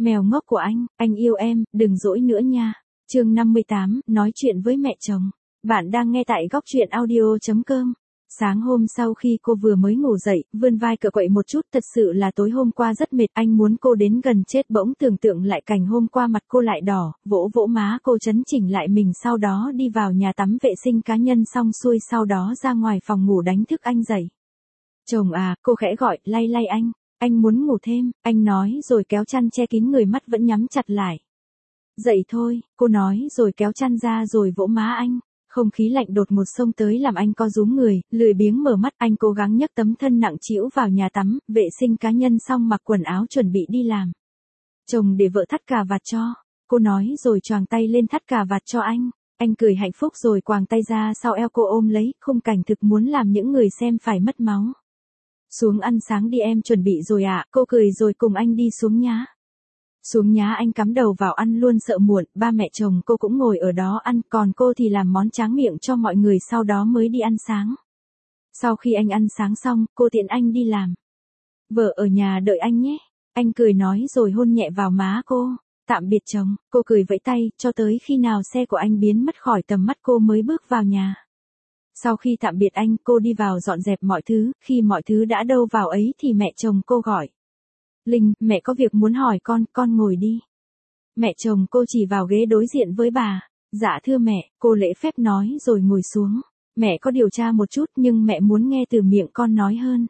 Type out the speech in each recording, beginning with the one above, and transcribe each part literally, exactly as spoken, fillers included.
Mèo ngốc của anh, anh yêu em, đừng dỗi nữa nha. Chương năm mươi tám, nói chuyện với mẹ chồng. Bạn đang nghe tại góc truyện audio chấm com. Sáng hôm sau khi cô vừa mới ngủ dậy, vươn vai cựa quậy một chút, thật sự là tối hôm qua rất mệt, anh muốn cô đến gần chết, bỗng tưởng tượng lại cảnh hôm qua mặt cô lại đỏ, vỗ vỗ má cô chấn chỉnh lại mình, sau đó đi vào nhà tắm vệ sinh cá nhân xong xuôi, sau đó ra ngoài phòng ngủ đánh thức anh dậy. Chồng à, cô khẽ gọi, lay lay anh, anh muốn ngủ thêm, anh nói rồi kéo chăn che kín người, mắt vẫn nhắm chặt lại. Dậy thôi, cô nói rồi kéo chăn ra rồi vỗ má anh. Không khí lạnh đột ngột xông tới làm anh co rúm người, lười biếng mở mắt, anh cố gắng nhấc tấm thân nặng trĩu vào nhà tắm, vệ sinh cá nhân xong mặc quần áo chuẩn bị đi làm. Chồng để vợ thắt cà vạt cho, cô nói rồi choàng tay lên thắt cà vạt cho anh. Anh cười hạnh phúc rồi quàng tay ra sau eo cô ôm lấy, khung cảnh thực muốn làm những người xem phải mất máu. Xuống ăn sáng đi, em chuẩn bị rồi ạ, à? Cô cười rồi cùng anh đi xuống nhá. Xuống nhá, anh cắm đầu vào ăn luôn, sợ muộn, ba mẹ chồng cô cũng ngồi ở đó ăn, còn cô thì làm món tráng miệng cho mọi người sau đó mới đi ăn sáng. Sau khi anh ăn sáng xong, cô tiễn anh đi làm. Vợ ở nhà đợi anh nhé. Anh cười nói rồi hôn nhẹ vào má cô. Tạm biệt chồng, cô cười vẫy tay, cho tới khi nào xe của anh biến mất khỏi tầm mắt cô mới bước vào nhà. Sau khi tạm biệt anh, cô đi vào dọn dẹp mọi thứ, khi mọi thứ đã đâu vào ấy thì mẹ chồng cô gọi. Linh, mẹ có việc muốn hỏi con, con ngồi đi. Mẹ chồng cô chỉ vào ghế đối diện với bà. Dạ thưa mẹ, cô lễ phép nói rồi ngồi xuống. Mẹ có điều tra một chút nhưng mẹ muốn nghe từ miệng con nói hơn.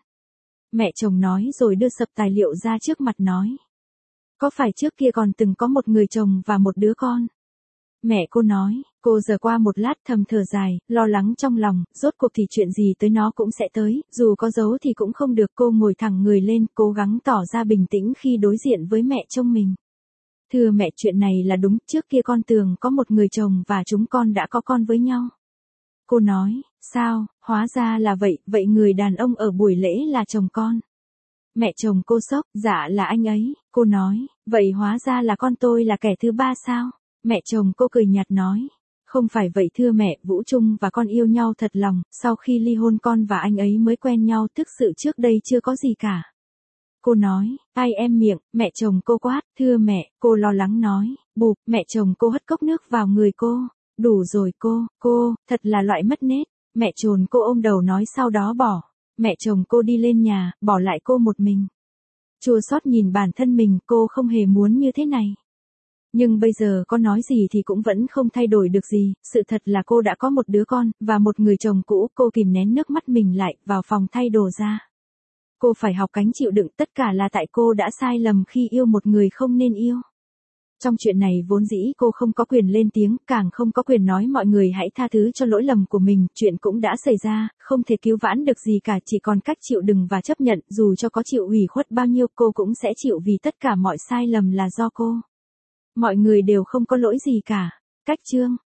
Mẹ chồng nói rồi đưa sập tài liệu ra trước mặt nói. Có phải trước kia còn từng có một người chồng và một đứa con? Mẹ cô nói, cô giở qua một lát thầm thở dài, lo lắng trong lòng, rốt cuộc thì chuyện gì tới nó cũng sẽ tới, dù có giấu thì cũng không được. Cô ngồi thẳng người lên, cố gắng tỏ ra bình tĩnh khi đối diện với mẹ chồng mình. Thưa mẹ, chuyện này là đúng, trước kia con tưởng có một người chồng và chúng con đã có con với nhau. Cô nói, sao, hóa ra là vậy, vậy người đàn ông ở buổi lễ là chồng con. Mẹ chồng cô sốc, dạ là anh ấy. Cô nói, vậy hóa ra là con tôi là kẻ thứ ba sao? Mẹ chồng cô cười nhạt nói, không phải vậy thưa mẹ, Vũ Trung và con yêu nhau thật lòng, sau khi ly hôn con và anh ấy mới quen nhau, thực sự trước đây chưa có gì cả. Cô nói, ai em miệng, mẹ chồng cô quát, thưa mẹ, cô lo lắng nói, bụp, mẹ chồng cô hất cốc nước vào người cô, đủ rồi cô, cô, thật là loại mất nết, mẹ chồn cô ôm đầu nói sau đó bỏ, mẹ chồng cô đi lên nhà, bỏ lại cô một mình. Chua xót nhìn bản thân mình, cô không hề muốn như thế này. Nhưng bây giờ có nói gì thì cũng vẫn không thay đổi được gì, sự thật là cô đã có một đứa con, và một người chồng cũ. Cô kìm nén nước mắt mình lại, vào phòng thay đồ ra. Cô phải học cánh chịu đựng, tất cả là tại cô đã sai lầm khi yêu một người không nên yêu. Trong chuyện này vốn dĩ cô không có quyền lên tiếng, càng không có quyền nói mọi người hãy tha thứ cho lỗi lầm của mình, chuyện cũng đã xảy ra, không thể cứu vãn được gì cả, chỉ còn cách chịu đựng và chấp nhận, dù cho có chịu ủy khuất bao nhiêu cô cũng sẽ chịu, vì tất cả mọi sai lầm là do cô. Mọi người đều không có lỗi gì cả. Cách chương